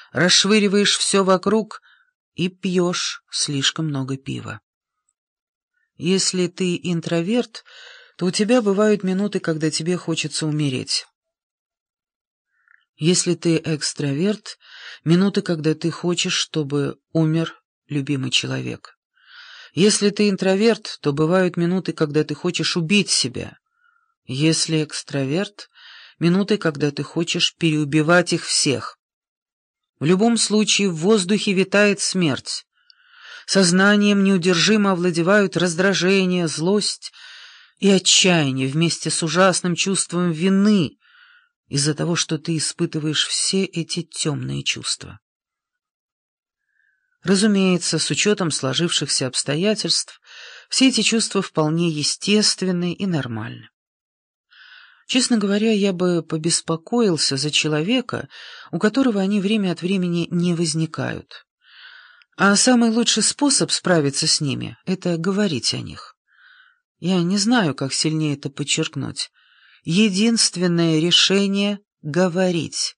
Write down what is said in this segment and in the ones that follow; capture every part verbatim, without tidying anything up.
расшвыриваешь все вокруг и пьешь слишком много пива. Если ты интроверт, то у тебя бывают минуты, когда тебе хочется умереть. Если ты экстраверт, минуты, когда ты хочешь, чтобы умер любимый человек. Если ты интроверт, то бывают минуты, когда ты хочешь убить себя. Если экстраверт, минуты, когда ты хочешь переубивать их всех. В любом случае в воздухе витает смерть. Сознанием неудержимо овладевают раздражение, злость и отчаяние вместе с ужасным чувством вины из-за того, что ты испытываешь все эти темные чувства. Разумеется, с учетом сложившихся обстоятельств, все эти чувства вполне естественны и нормальны. Честно говоря, я бы побеспокоился за человека, у которого они время от времени не возникают. А самый лучший способ справиться с ними — это говорить о них. Я не знаю, как сильнее это подчеркнуть. Единственное решение — говорить.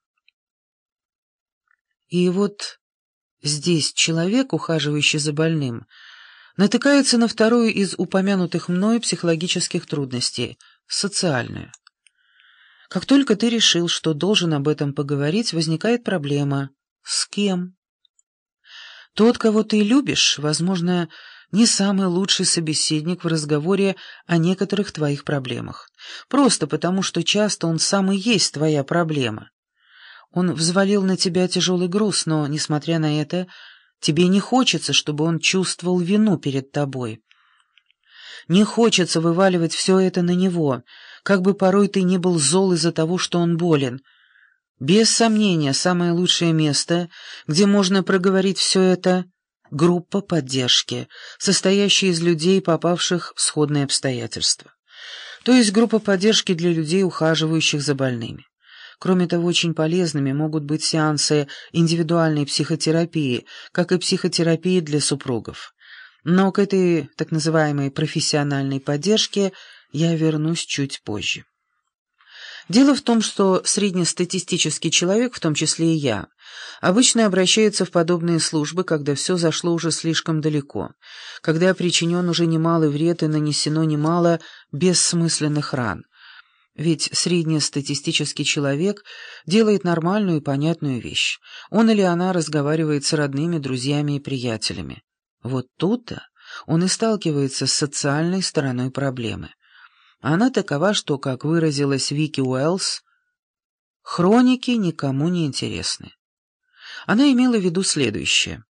И вот здесь человек, ухаживающий за больным, натыкается на вторую из упомянутых мной психологических трудностей — социальную. Как только ты решил, что должен об этом поговорить, возникает проблема — с кем? Тот, кого ты любишь, возможно, не самый лучший собеседник в разговоре о некоторых твоих проблемах, просто потому, что часто он сам и есть твоя проблема. Он взвалил на тебя тяжелый груз, но, несмотря на это, тебе не хочется, чтобы он чувствовал вину перед тобой. Не хочется вываливать все это на него, как бы порой ты ни был зол из-за того, что он болен. Без сомнения, самое лучшее место, где можно проговорить все это — группа поддержки, состоящая из людей, попавших в сходные обстоятельства. То есть группа поддержки для людей, ухаживающих за больными. Кроме того, очень полезными могут быть сеансы индивидуальной психотерапии, как и психотерапии для супругов. Но к этой так называемой профессиональной поддержке я вернусь чуть позже. Дело в том, что среднестатистический человек, в том числе и я, обычно обращается в подобные службы, когда все зашло уже слишком далеко, когда причинен уже немалый вред и нанесено немало бессмысленных ран. Ведь среднестатистический человек делает нормальную и понятную вещь. Он или она разговаривает с родными, друзьями и приятелями. Вот тут-то он и сталкивается с социальной стороной проблемы. Она такова, что, как выразилась Вики Уэллс, хроники никому не интересны. Она имела в виду следующее.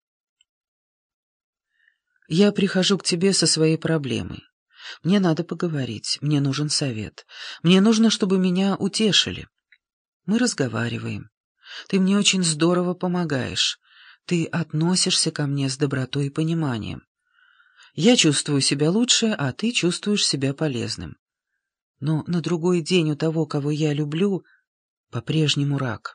«Я прихожу к тебе со своей проблемой. Мне надо поговорить, мне нужен совет. Мне нужно, чтобы меня утешили. Мы разговариваем. Ты мне очень здорово помогаешь. Ты относишься ко мне с добротой и пониманием. Я чувствую себя лучше, а ты чувствуешь себя полезным. Но на другой день у того, кого я люблю, по-прежнему рак».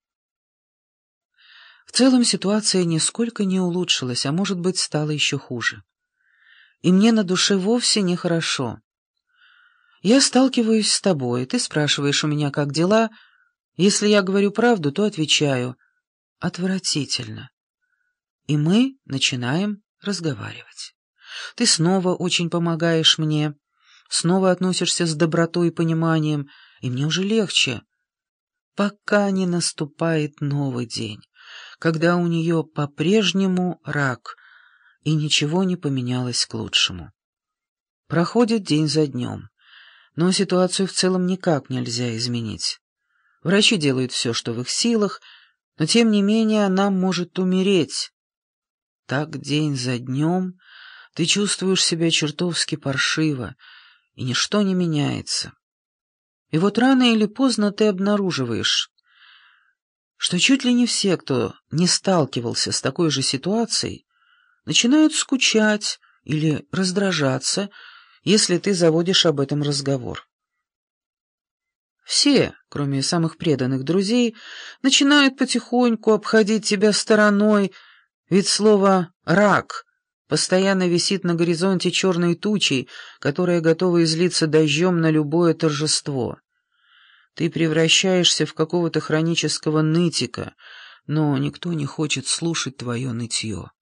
В целом ситуация нисколько не улучшилась, а может быть, стала еще хуже. И мне на душе вовсе нехорошо. Я сталкиваюсь с тобой, ты спрашиваешь у меня, как дела. Если я говорю правду, то отвечаю: отвратительно. И мы начинаем разговаривать. Ты снова очень помогаешь мне, снова относишься с добротой и пониманием, и мне уже легче, пока не наступает новый день, когда у нее по-прежнему рак, и ничего не поменялось к лучшему. Проходит день за днем, но ситуацию в целом никак нельзя изменить. Врачи делают все, что в их силах, но тем не менее она может умереть. Так день за днем ты чувствуешь себя чертовски паршиво, и ничто не меняется. И вот рано или поздно ты обнаруживаешь, что чуть ли не все, кто не сталкивался с такой же ситуацией, начинают скучать или раздражаться, если ты заводишь об этом разговор. Все, кроме самых преданных друзей, начинают потихоньку обходить тебя стороной, ведь слово «рак» постоянно висит на горизонте черной тучей, которая готова излиться дождем на любое торжество. Ты превращаешься в какого-то хронического нытика, но никто не хочет слушать твое нытье.